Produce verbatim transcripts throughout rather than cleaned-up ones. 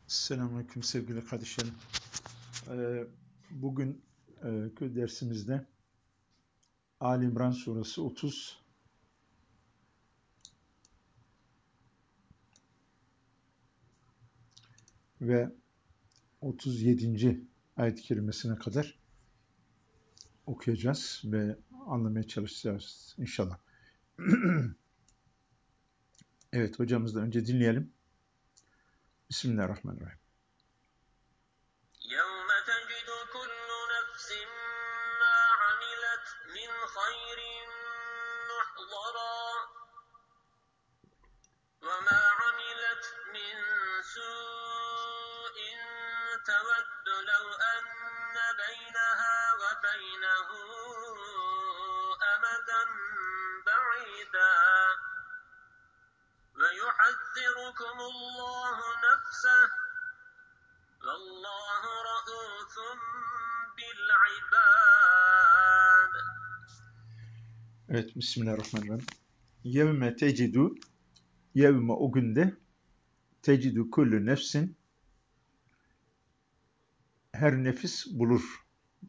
Selamünaleyküm sevgili kardeşlerim. Ee, bugün e, dersimizde Ali İmran suresi otuz ve otuz yedinci ayet-i kerimesine kadar okuyacağız ve anlamaya çalışacağız inşallah. Evet, hocamızdan önce dinleyelim. Bismillahirrahmanirrahim. يَوْمَ تَجِدُ كُلُّ نَفْسٍ مَّا عَمِلَتْ مِنْ خَيْرٍ مُحْضَرًا وَمَا عَمِلَتْ مِنْ سُوءٍ تَوَدُّ لَوْ أَنَّ بَيْنَهَا وَبَيْنَهُ أَمَدًا بَعِيدًا وَيُحَذِّرُكُمُ اللَّهُ نَفْسَهُ وَاللّٰهُ رَءُوفٌ بِالْعِبَادِ. Evet, Bismillahirrahmanirrahim. Yevme tecidu, yevme o günde, tecidu kullu nefsin, her nefis bulur.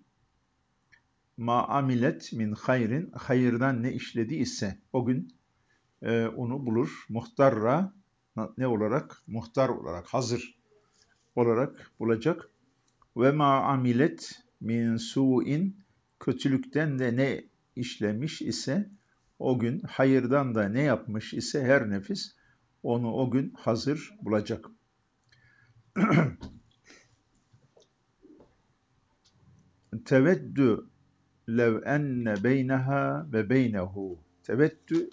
Ma amilet min hayrin, hayırdan ne işledi ise o gün e, onu bulur. Muhtarra ne olarak? Muhtar olarak, hazır olarak bulacak. Ve ma amilet min su'in, kötülükten de ne işlemiş ise o gün, hayırdan da ne yapmış ise her nefis onu o gün hazır bulacak. Teveddü lev enne beyneha ve beynehu. Teveddü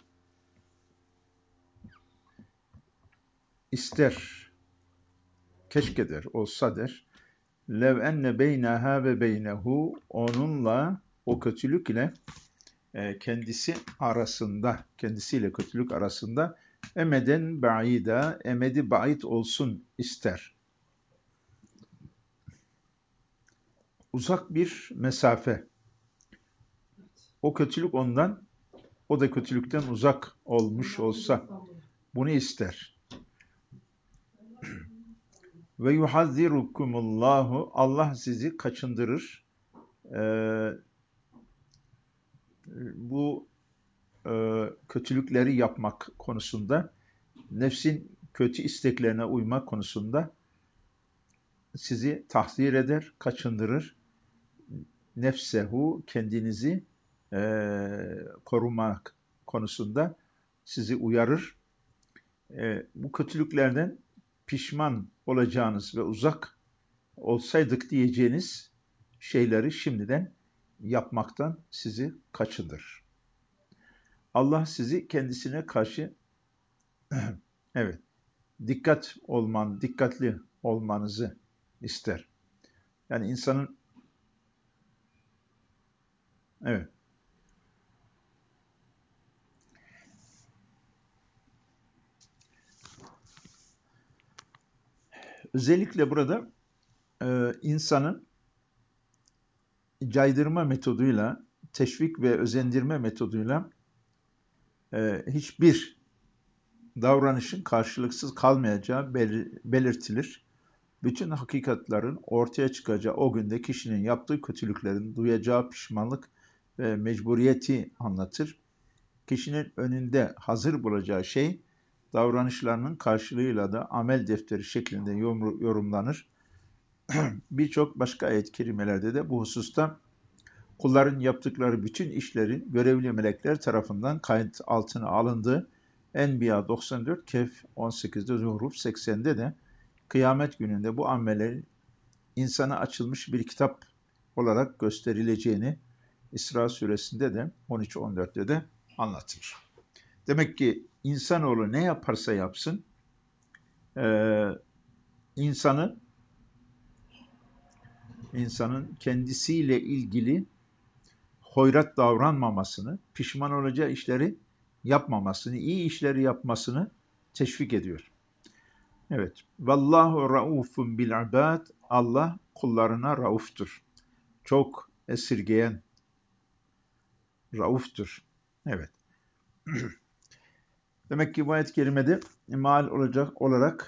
ister, keşke der, olsa der. Lev enne beyneha ve beynehu, onunla, o kötülük ile e, kendisi arasında, kendisiyle kötülük arasında emeden ba'ida, emedi ba'id olsun ister. Uzak bir mesafe. O kötülük ondan, o da kötülükten uzak olmuş olsa bunu ister. Ve yuhazzirukumullahu, Allah sizi kaçındırır. Ee, bu e, kötülükleri yapmak konusunda, nefsin kötü isteklerine uymak konusunda sizi tahzir eder, kaçındırır. Nefsehu, kendinizi e, korumak konusunda sizi uyarır. E, bu kötülüklerden pişman olacağınız ve uzak olsaydık diyeceğiniz şeyleri şimdiden yapmaktan sizi kaçındır. Allah sizi kendisine karşı evet, dikkat olman, dikkatli olmanızı ister. Yani insanın evet, özellikle burada e, insanın caydırma metoduyla, teşvik ve özendirme metoduyla e, hiçbir davranışın karşılıksız kalmayacağı belirtilir. Bütün hakikatlerin ortaya çıkacağı o günde kişinin yaptığı kötülüklerin duyacağı pişmanlık ve mecburiyeti anlatır. Kişinin önünde hazır bulacağı şey, davranışlarının karşılığıyla da amel defteri şeklinde yorumlanır. Birçok başka ayet-i kerimelerde de bu hususta kulların yaptıkları bütün işlerin görevli melekler tarafından kayıt altına alındığı Enbiya doksan dört, Kehf on sekizde, Zuhruf seksende de kıyamet gününde bu amellerin insana açılmış bir kitap olarak gösterileceğini İsra suresinde de on üç on dörtte de anlatılır. Demek ki insanoğlu ne yaparsa yapsın, e, insanı, insanın kendisiyle ilgili hoyrat davranmamasını, pişman olacağı işleri yapmamasını, iyi işleri yapmasını teşvik ediyor. Evet. Vallahu raufun bil ibad. Allah kullarına rauftur. Çok esirgeyen, rauftur. Evet. Demek ki bu ayet-i kerimede mal olacak olarak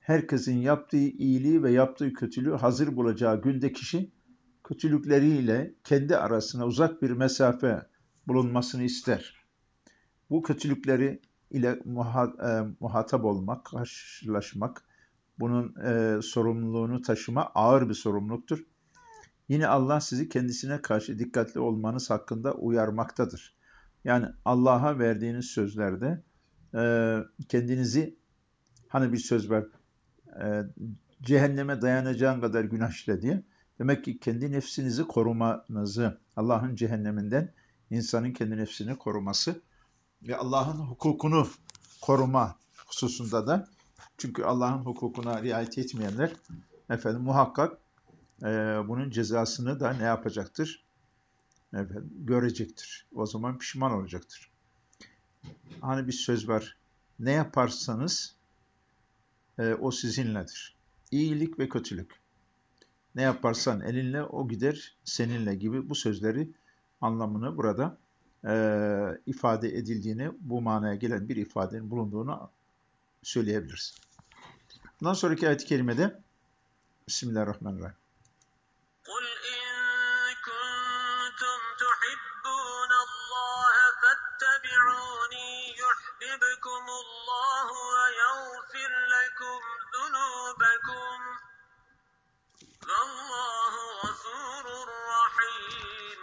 herkesin yaptığı iyiliği ve yaptığı kötülüğü hazır bulacağı günde kişi kötülükleriyle kendi arasına uzak bir mesafe bulunmasını ister. Bu kötülükleri ile muha, e, muhatap olmak, karşılaşmak, bunun e, sorumluluğunu taşıma ağır bir sorumluluktur. Yine Allah sizi kendisine karşı dikkatli olmanız hakkında uyarmaktadır. Yani Allah'a verdiğiniz sözlerde e, kendinizi, hani bir söz var, e, cehenneme dayanacağın kadar günah işle diye. Demek ki kendi nefsinizi korumanızı, Allah'ın cehenneminden insanın kendi nefsini koruması ve Allah'ın hukukunu koruma hususunda da, çünkü Allah'ın hukukuna riayet etmeyenler efendim muhakkak e, bunun cezasını da ne yapacaktır? Efendim, görecektir. O zaman pişman olacaktır. Hani bir söz var, ne yaparsanız e, o sizinledir. İyilik ve kötülük. Ne yaparsan elinle o gider seninle gibi bu sözleri anlamını burada e, ifade edildiğini, bu manaya gelen bir ifadenin bulunduğunu söyleyebiliriz. Bundan sonraki ayet-i kerimede Bismillahirrahmanirrahim. قُلْ إِن كُنتُمْ تُحِبُّونَ اللَّهَ فَاتَّبِعُونِي يُحْبِبْكُمُ اللَّهُ وَيَغْفِرْ لَكُمْ ذُنُوبَكُمْ وَاللَّهُ غَفُورٌ رَّحِيمٌ.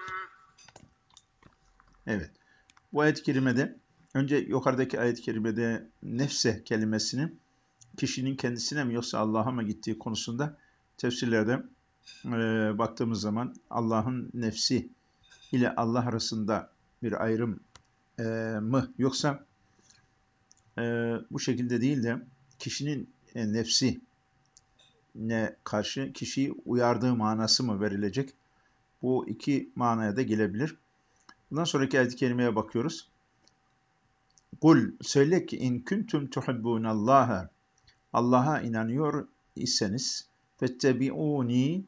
Evet. Bu ayet-i kerimede, önce yukarıdaki ayet-i kerimede nefse kelimesinin kişinin kendisine mi yoksa Allah'a mı gittiği konusunda tefsirlerde e, baktığımız zaman Allah'ın nefsi ile Allah arasında bir ayrım e, mı yoksa e, bu şekilde değil de kişinin e, nefsi ne karşı kişiyi uyardığı manası mı verilecek? Bu iki manaya da gelebilir. Bundan sonraki ayet-i kerimeye bakıyoruz. Kul, söyle ki in kuntum tuhibbunallaha, Allah'a inanıyor iseniz fettebi'uni,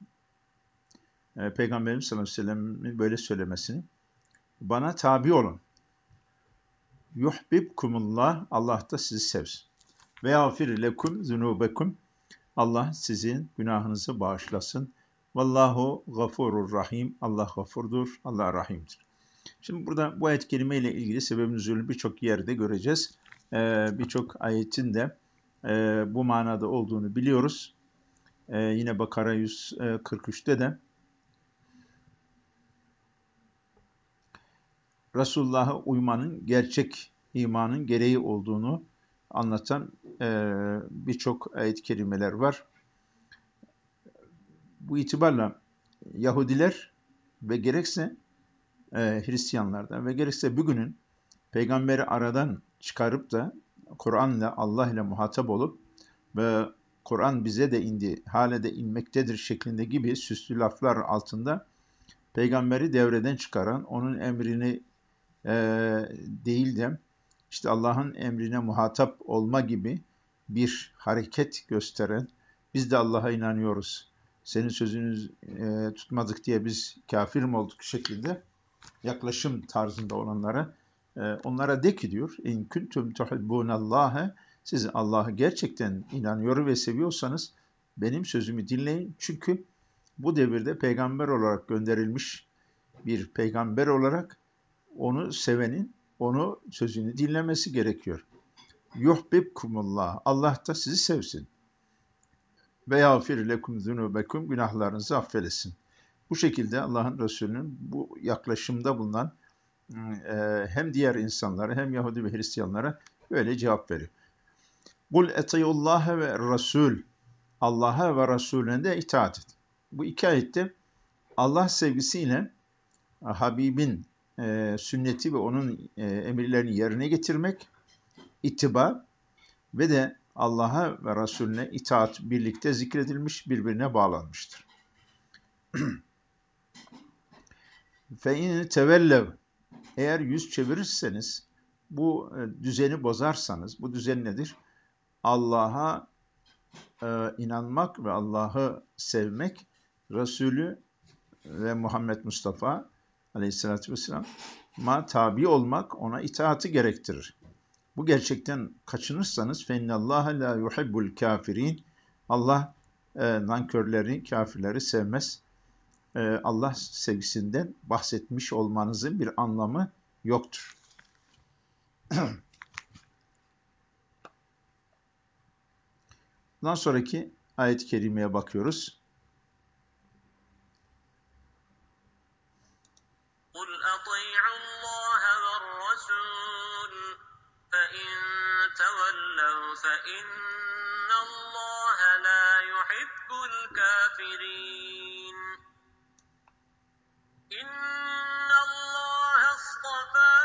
e, Peygamberimiz sallallahu aleyhi ve sellem'in böyle söylemesini, bana tabi olun. Yuhbibkumullah, Allah da sizi sevsin. Ve yağfir lekum zunubekum, Allah sizin günahınızı bağışlasın. Vallahu gafurur rahim, Allah gafurdur, Allah rahimdir. Şimdi burada bu ayet-i kerime ile ilgili sebeb nüzulü birçok yerde göreceğiz. Ee, birçok ayetin de e, bu manada olduğunu biliyoruz. Ee, yine Bakara yüz kırk üçte de Resulullah'a uymanın gerçek imanın gereği olduğunu anlatan e, birçok ayet-i kerimeler var. Bu itibarla Yahudiler ve gerekse e, Hristiyanlardan ve gerekse bugünün peygamberi aradan çıkarıp da Kur'an'la, Allah ile muhatap olup ve Kur'an bize de indi, hale de inmektedir şeklinde gibi süslü laflar altında peygamberi devreden çıkaran, onun emrini e, değil de işte Allah'ın emrine muhatap olma gibi bir hareket gösteren, biz de Allah'a inanıyoruz, senin sözünü e, tutmadık diye biz kafir mi olduk şeklinde yaklaşım tarzında olanlara, e, onlara de ki diyor, in kuntum tuhibbunallaha, siz Allah'ı gerçekten inanıyor ve seviyorsanız benim sözümü dinleyin. Çünkü bu devirde peygamber olarak gönderilmiş bir peygamber olarak onu sevenin onu sözünü dinlemesi gerekiyor. Yuhbibkumullah, Allah da sizi sevsin. Ve yağfir lekum zunubekum, günahlarınızı affedesin. Bu şekilde Allah'ın Resulü'nün bu yaklaşımda bulunan e, hem diğer insanlara hem Yahudi ve Hristiyanlara böyle cevap veriyor. Kul etiyullaha ve Resul, Allah'a ve Resulüne de itaat et. Bu iki ayette Allah sevgisiyle Habibin e, sünneti ve onun e, emirlerini yerine getirmek, ittiba ve de Allah'a ve Resulüne itaat birlikte zikredilmiş, birbirine bağlanmıştır. Fe in tevellev, eğer yüz çevirirseniz, bu e, düzeni bozarsanız, bu düzen nedir? Allah'a e, inanmak ve Allah'ı sevmek, Resulü ve Muhammed Mustafa aleyhissalatü vesselam'a tabi olmak, ona itaati gerektirir. Bu gerçekten kaçınırsanız فَاِنَّ اللّٰهَ لَا يُحِبُّ الْكَافِرِينَ Allah e, nankörleri, kafirleri sevmez. E, Allah sevgisinden bahsetmiş olmanızın bir anlamı yoktur. Bundan sonraki ayet-i kerimeye bakıyoruz. قُلْ أَطِيعُوا اللّٰهَ وَالرَّسُولَ فَإِن تَوَلَّوْا فَإِنَّ اللّٰهَ لَا يُحِبُّ الْكَافِرِينَ إِنَّ اللّٰهَ اصْطَفَىٰ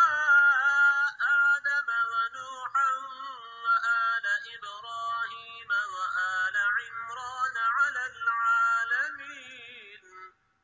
آدَمَ وَنُوحًا وَآلَ إِبْرَاهِيمَ وَآلَ عِمْرَانَ عَلَى الْعَالَمِينَ.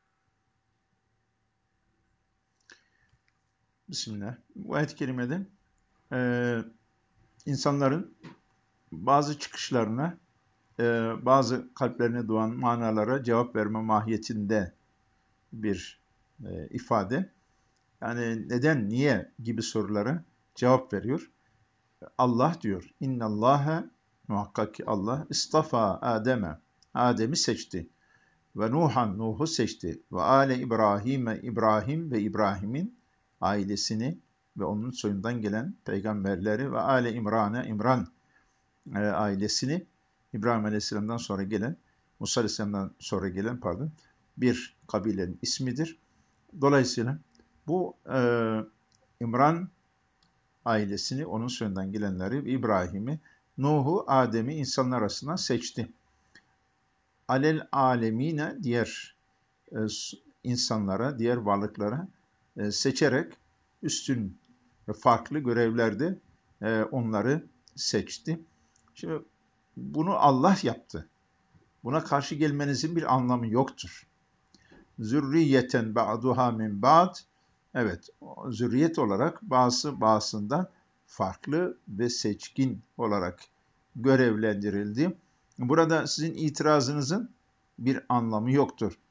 Bismillah. Bu ayet-i kerimede e, insanların bazı çıkışlarına, e, bazı kalplerine doğan manalara cevap verme mahiyetinde bir e, ifade. Yani neden, niye gibi sorulara cevap veriyor. Allah diyor, İnnallâhe, muhakkak ki Allah, istafa Adem'e, Adem'i seçti. Ve Nuhan, Nuh'u seçti. Ve ale İbrahim'e, İbrahim ve İbrahim'in ailesini ve onun soyundan gelen peygamberleri ve ale İmran'e, İmran e, ailesini, İbrahim Aleyhisselam'dan sonra gelen, Musa Aleyhisselam'dan sonra gelen pardon, bir kabilenin ismidir. Dolayısıyla bu e, İmran ailesini, onun soyundan gelenleri, İbrahim'i, Nuh'u, Adem'i insanlar arasından seçti. Alel alemine, diğer e, insanlara, diğer varlıklara e, seçerek üstün ve farklı görevlerde e, onları seçti. Şimdi bunu Allah yaptı. Buna karşı gelmenizin bir anlamı yoktur. Zürriyeten ba'duha min ba'd. Evet, zürriyet olarak bazısı bazısından farklı ve seçkin olarak görevlendirildi. Burada sizin itirazınızın bir anlamı yoktur.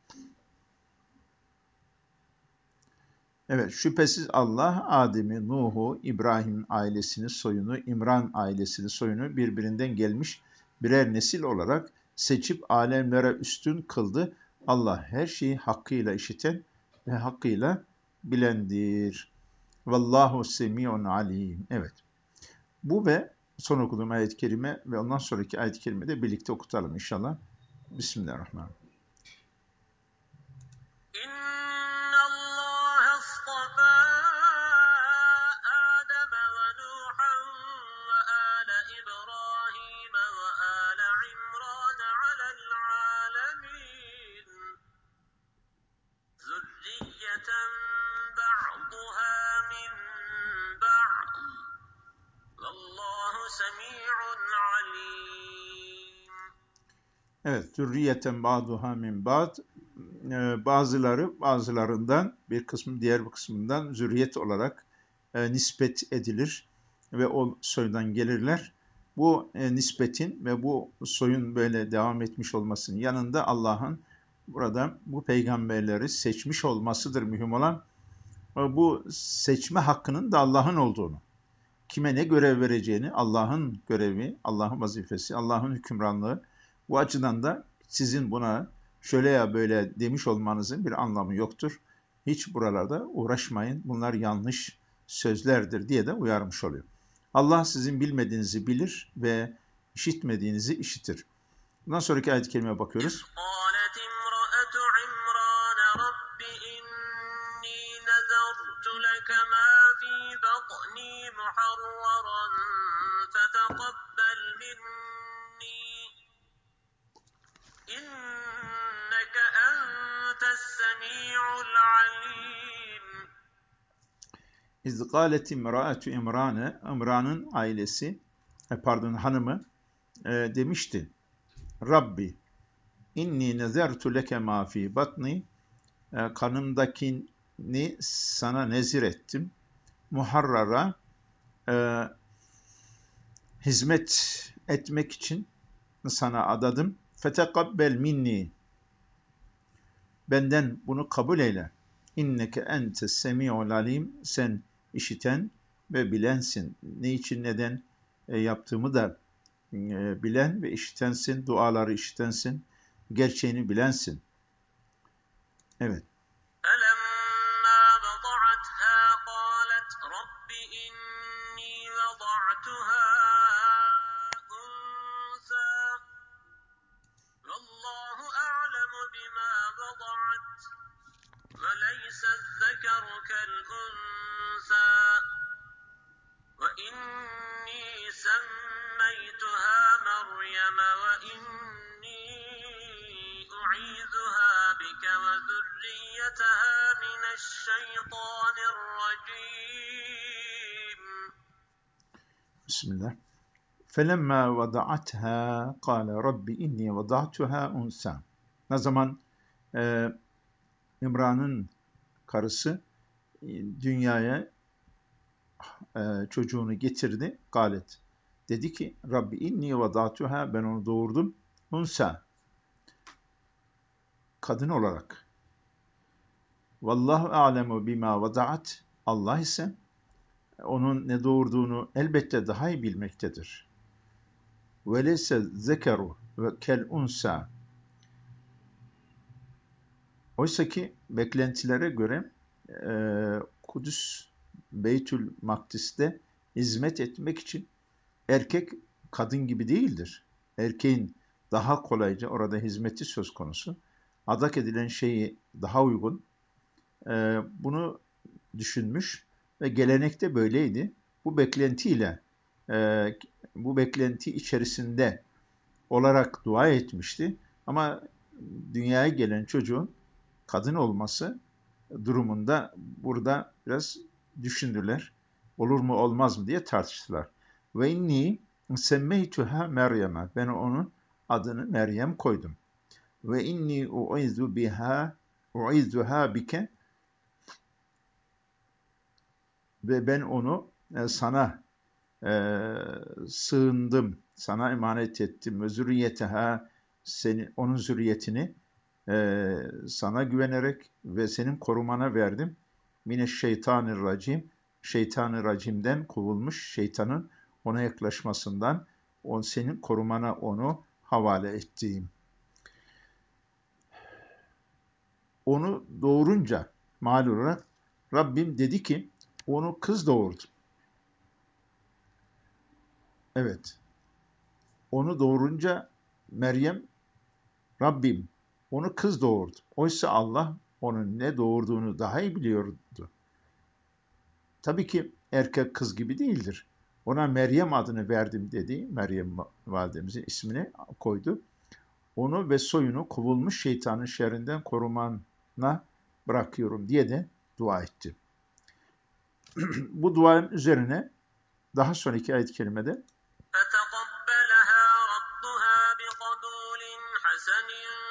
Evet, şüphesiz Allah Adem'i, Nuh'u, İbrahim ailesini, soyunu, İmran ailesini, soyunu birbirinden gelmiş birer nesil olarak seçip alemlere üstün kıldı. Allah her şeyi hakkıyla işiten ve hakkıyla bilendir. Vallahu semi'un alim. Evet. Bu ve son okuduğum ayet-i kerime ve ondan sonraki ayet-i kerime de birlikte okutalım inşallah. Bismillahirrahmanirrahim. إِنَّ اللّٰهَ اصْطَفَىٰ آدَمَ وَنُوحًا وَآلَ إِبْرَاهِيمَ وَآلَ عِمْرَانَ عَلَى الْعَالَمِينَ ذُرِّيَّةً بَعْضُهَا مِن بَعْضٍ وَاللّٰهُ سَمِيعٌ عَلِيمٌ. Evet, zürriyeten ba'duha min ba'd. Ee, bazıları bazılarından, bir kısmı diğer bir kısmından zürriyet olarak e, nispet edilir ve o soydan gelirler. Bu e, nispetin ve bu soyun böyle devam etmiş olmasının yanında Allah'ın burada bu peygamberleri seçmiş olmasıdır mühim olan. Bu seçme hakkının da Allah'ın olduğunu, kime ne görev vereceğini, Allah'ın görevi, Allah'ın vazifesi, Allah'ın hükümranlığı. Bu açıdan da sizin buna şöyle ya böyle demiş olmanızın bir anlamı yoktur. Hiç buralarda uğraşmayın, bunlar yanlış sözlerdir diye de uyarmış oluyor. Allah sizin bilmediğinizi bilir ve işitmediğinizi işitir. Bundan sonraki ayet-i kerimeye bakıyoruz. قالت امرأة عمران رب إني نذرت لك ما في بطني محررا فتقبل مني إنك أنت السميع العليم. İz gâlet imra'atu İmran'e, İmran'ın ailesi, pardon hanımı e, demişti. Rabbi, inni nezertu leke ma fi batni, e, kanımdakini sana nezir ettim. Muharrara, e, hizmet etmek için sana adadım. Fetekabbel minni, benden bunu kabul eyle. İnneke entes semi'ul alim, sen işiten ve bilensin. Ne için neden e, yaptığımı da e, bilen ve işitensin, duaları işitensin, gerçeğini bilensin. Evet. فلما وضعتها قالت رب إني وضعتها أنثى والله أعلم بما وضعت وليس الذكر كالأنثى وإني سميتها مريم وإني أعيذها بك وذريتها من الشيطان الرجيم. Bismillah. فَلَمَّا وَضَعَتْهَا قَالَ رَبِّ إِنِّي وَضَعْتُهَا أُنْثَى. Ne zaman e, İmran'ın karısı e, dünyaya e, çocuğunu getirdi. Galet. Dedi ki Rabbi inni vadatuha, ben onu doğurdum. Unsa, kadın olarak. Vallahu a'lemu bima vadaat. Allah ise onun ne doğurduğunu elbette daha iyi bilmektedir. Ve leyse zekeru ve kel unsa. Oysa ki beklentilere göre e, Kudüs Beytül Makdis'te hizmet etmek için erkek kadın gibi değildir. Erkeğin daha kolayca orada hizmeti söz konusu. Adak edilen şeyi daha uygun. Ee, bunu düşünmüş ve gelenekte böyleydi. Bu beklentiyle, e, bu beklenti içerisinde olarak dua etmişti. Ama dünyaya gelen çocuğun kadın olması durumunda burada biraz düşündüler. Olur mu olmaz mı diye tartıştılar. Ve inni semmeytuha Meryem'e. Ben onun adını Meryem koydum. Ve inni uizu biha uizuha bike, ve ben onu e, sana e, sığındım, sana emanet ettim. Ve zürriyeteha, seni, onun zürriyetini e, sana güvenerek ve senin korumana verdim. Mineşşeytanirracim, şeytanı racimden kovulmuş şeytanın ona yaklaşmasından, on senin korumana onu havale ettiğim. Onu doğurunca mal olarak Rabbim dedi ki onu kız doğurdu. Evet. Onu doğurunca Meryem, Rabbim onu kız doğurdu. Oysa Allah onun ne doğurduğunu daha iyi biliyordu. Tabii ki erkek kız gibi değildir. Ona Meryem adını verdim dedi. Meryem validemizin ismini koydu. Onu ve soyunu kovulmuş şeytanın şerrinden korumana bırakıyorum diye de dua etti. Bu duanın üzerine daha sonraki ayet-i kerimede فتقبلها ربها بقبول حسن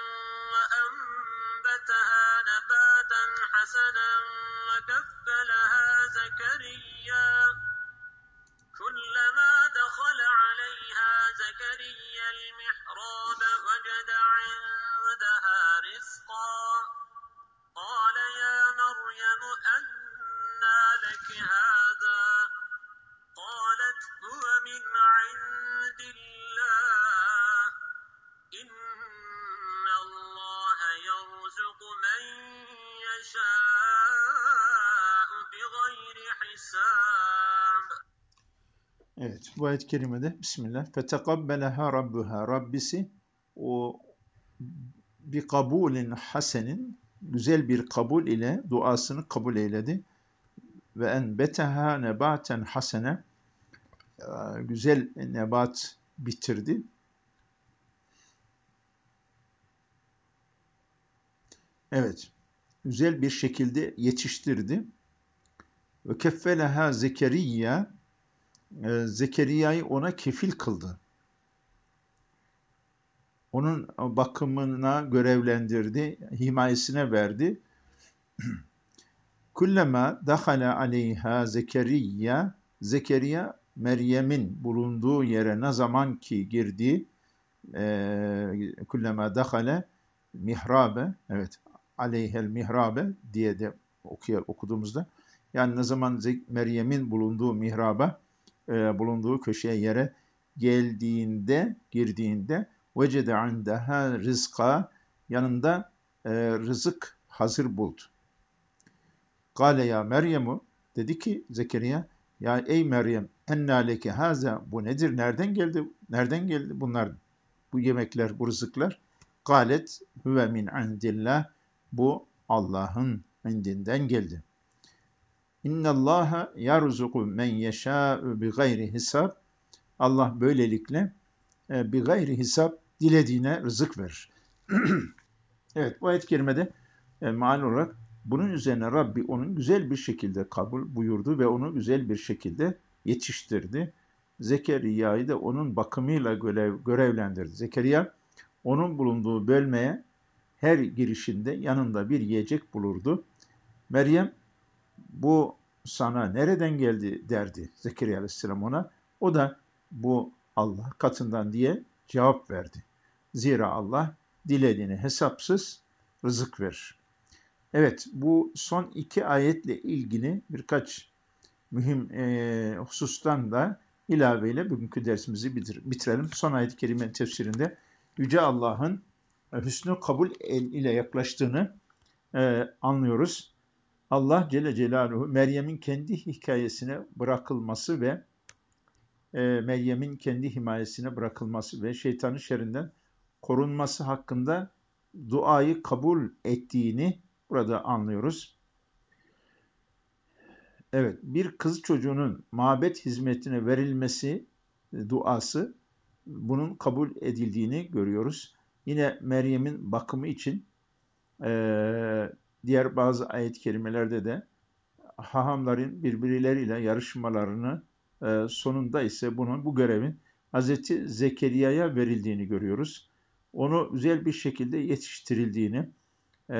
وأنبتها نباتا حسنا وكفلها زكريا كلما دخل عليها زكريا المحراب وجد عندها رزقا قال يا مريم أنى لك هذا قالت هو من عند الله إن الله يرزق من يشاء بغير حساب. Evet, bu ayet-i kerimede Bismillah. Fetekabbeleha rabbuha. Rabbisi o bir kabulin hasenin, güzel bir kabul ile duasını kabul eyledi. Ve enbeteha nebaten hasene, güzel nebat bitirdi. Evet, güzel bir şekilde yetiştirdi. Ve keffeleha Zekeriya, Zekeriya'yı ona kefil kıldı. Onun bakımına görevlendirdi, himayesine verdi. Kullema dakhala aleyha Zekeriya, Zekeriya Meryem'in bulunduğu yere ne zaman ki girdi, e, kullema dakhala mihrabe, evet, aleyhel mihrabe diye de okuyor, okuduğumuzda Yani ne zaman Meryem'in bulunduğu mihraba, e, bulunduğu köşeye yere geldiğinde, girdiğinde vecede indeha rizqa, yanında e, rızık hazır buldu. Kale ya Meryem'u, dedi ki Zekeriya, ya ey Meryem, enna leke haza, bu nedir? Nereden geldi? Nereden geldi bunlar? Bu yemekler, bu rızıklar? Galet huve min indillah, bu Allah'ın indinden geldi. İnnallâhe yarzuku men yeşâ'u bi gayri hisab. Allah böylelikle e, bi gayri hisab dilediğine rızık verir. Evet, bu ayet-i kerimede e, maal olarak bunun üzerine Rabbi onun güzel bir şekilde kabul buyurdu ve onu güzel bir şekilde yetiştirdi. Zekeriya'yı da onun bakımıyla görev, görevlendirdi. Zekeriya onun bulunduğu bölmeye her girişinde yanında bir yiyecek bulurdu. Meryem, bu sana nereden geldi derdi Zekeriya Aleyhisselam ona. O da bu Allah katından diye cevap verdi. Zira Allah dilediğini hesapsız rızık verir. Evet, bu son iki ayetle ilgili birkaç mühim e, husustan da ilaveyle bugünkü dersimizi bitir, bitirelim. Son ayet-i kerimenin tefsirinde Yüce Allah'ın e, hüsnü kabul ile yaklaştığını e, anlıyoruz. Allah Celle Celaluhu Meryem'in kendi hikayesine bırakılması ve e, Meryem'in kendi himayesine bırakılması ve şeytanın şerrinden korunması hakkında duayı kabul ettiğini burada anlıyoruz. Evet, bir kız çocuğunun mabet hizmetine verilmesi duası, bunun kabul edildiğini görüyoruz. Yine Meryem'in bakımı için e, diğer bazı ayet-i kerimelerde de hahamların birbirleriyle yarışmalarını e, sonunda ise bunun bu görevin Hazreti Zekeriya'ya verildiğini görüyoruz. Onu güzel bir şekilde yetiştirildiğini, e,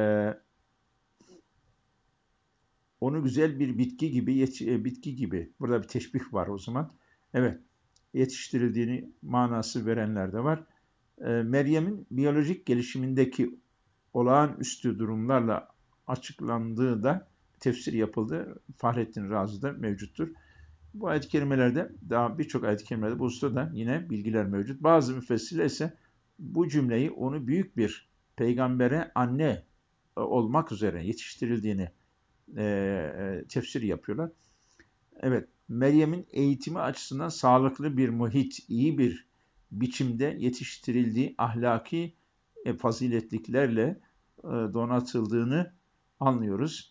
onu güzel bir bitki gibi yet- bitki gibi, burada bir teşbih var o zaman. Evet, yetiştirildiğini manası verenler de var. E, Meryem'in biyolojik gelişimindeki olağanüstü durumlarla açıklandığı da tefsir yapıldı. Fahrettin Razi'de mevcuttur. Bu ayet-i kerimelerde, daha birçok ayet-i kerimelerde bu hususta da yine bilgiler mevcut. Bazı müfessirler ise bu cümleyi onu büyük bir peygambere anne olmak üzere yetiştirildiğini e, e, tefsir yapıyorlar. Evet, Meryem'in eğitimi açısından sağlıklı bir muhit, iyi bir biçimde yetiştirildiği ahlaki e, faziletliklerle e, donatıldığını anlıyoruz.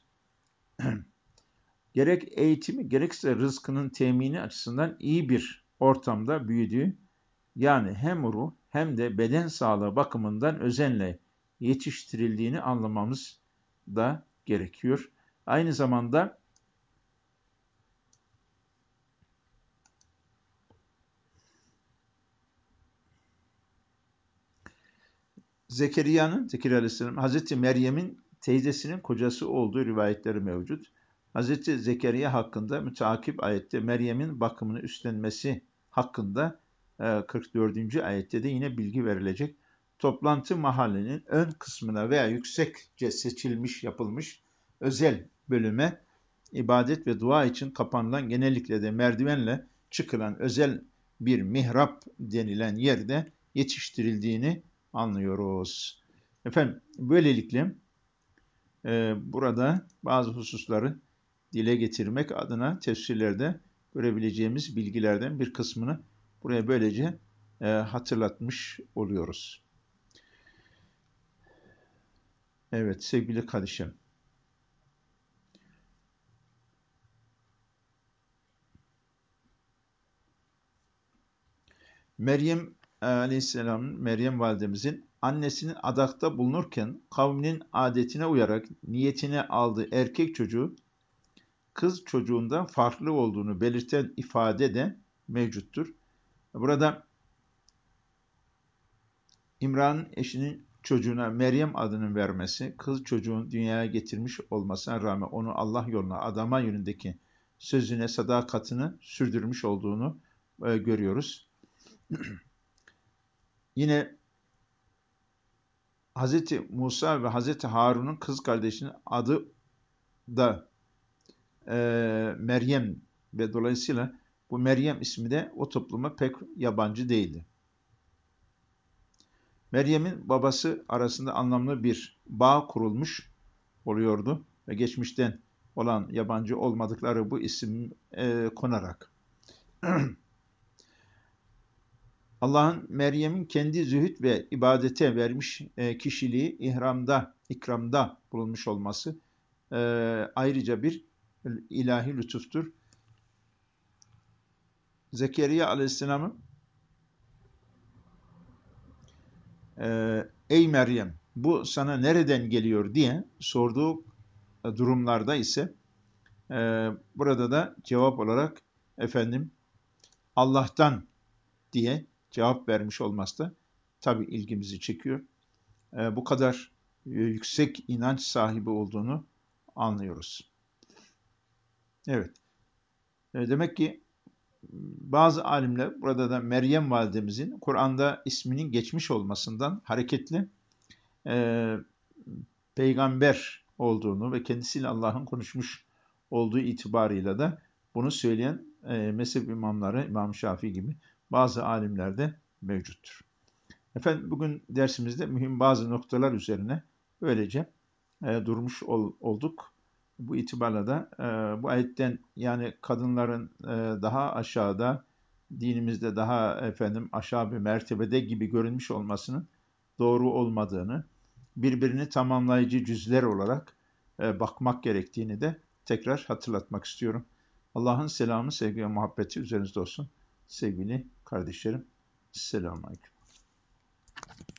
Gerek eğitimi gerekse rızkının temini açısından iyi bir ortamda büyüdüğü, yani hem ruh hem de beden sağlığı bakımından özenle yetiştirildiğini anlamamız da gerekiyor. Aynı zamanda Zekeriya'nın, Zekeriya Aleyhisselam, Hazreti Meryem'in teyzesinin kocası olduğu rivayetleri mevcut. Hazreti Zekeriya hakkında müteakip ayette Meryem'in bakımını üstlenmesi hakkında kırk dördüncü ayette de yine bilgi verilecek. Toplantı mahallinin ön kısmına veya yüksekçe seçilmiş, yapılmış özel bölüme ibadet ve dua için kapanılan, genellikle de merdivenle çıkılan özel bir mihrap denilen yerde yetiştirildiğini anlıyoruz. Efendim, böylelikle e, burada bazı hususları dile getirmek adına tefsirlerde görebileceğimiz bilgilerden bir kısmını buraya böylece e, hatırlatmış oluyoruz. Evet sevgili kardeşim. Meryem Aleyhisselam'ın, Meryem validemizin annesinin adakta bulunurken kavminin adetine uyarak niyetine aldığı erkek çocuğu kız çocuğundan farklı olduğunu belirten ifade de mevcuttur. Burada İmran'ın eşinin çocuğuna Meryem adını vermesi, kız çocuğun dünyaya getirmiş olmasına rağmen onu Allah yoluna adama yönündeki sözüne, sadakatini sürdürmüş olduğunu e, görüyoruz. Yine Hazreti Musa ve Hazreti Harun'un kız kardeşinin adı da e, Meryem ve dolayısıyla bu Meryem ismi de o topluma pek yabancı değildi. Meryem'in babası arasında anlamlı bir bağ kurulmuş oluyordu ve geçmişten olan yabancı olmadıkları bu isim e, konarak. Allah'ın Meryem'in kendi zühd ve ibadete vermiş e, kişiliği ihramda, ikramda bulunmuş olması e, ayrıca bir ilahi lütuftur. Zekeriya Aleyhisselam'ın e, ey Meryem bu sana nereden geliyor diye sorduğu durumlarda ise e, burada da cevap olarak efendim Allah'tan diye cevap vermiş olması da tabii ilgimizi çekiyor. E, bu kadar e, yüksek inanç sahibi olduğunu anlıyoruz. Evet. E, demek ki bazı alimler burada da Meryem validemizin Kur'an'da isminin geçmiş olmasından hareketli e, peygamber olduğunu ve kendisiyle Allah'ın konuşmuş olduğu itibarıyla da bunu söyleyen e, mezhep imamları, İmam Şafii gibi bazı alimler de mevcuttur. Efendim bugün dersimizde mühim bazı noktalar üzerine böylece e, durmuş ol, olduk. Bu itibarla da e, bu ayetten yani kadınların e, daha aşağıda, dinimizde daha efendim aşağı bir mertebede gibi görünmüş olmasının doğru olmadığını, birbirini tamamlayıcı cüzler olarak e, bakmak gerektiğini de tekrar hatırlatmak istiyorum. Allah'ın selamı, sevgi ve muhabbeti üzerinizde olsun. Sevgili kardeşlerim, selamun aleyküm.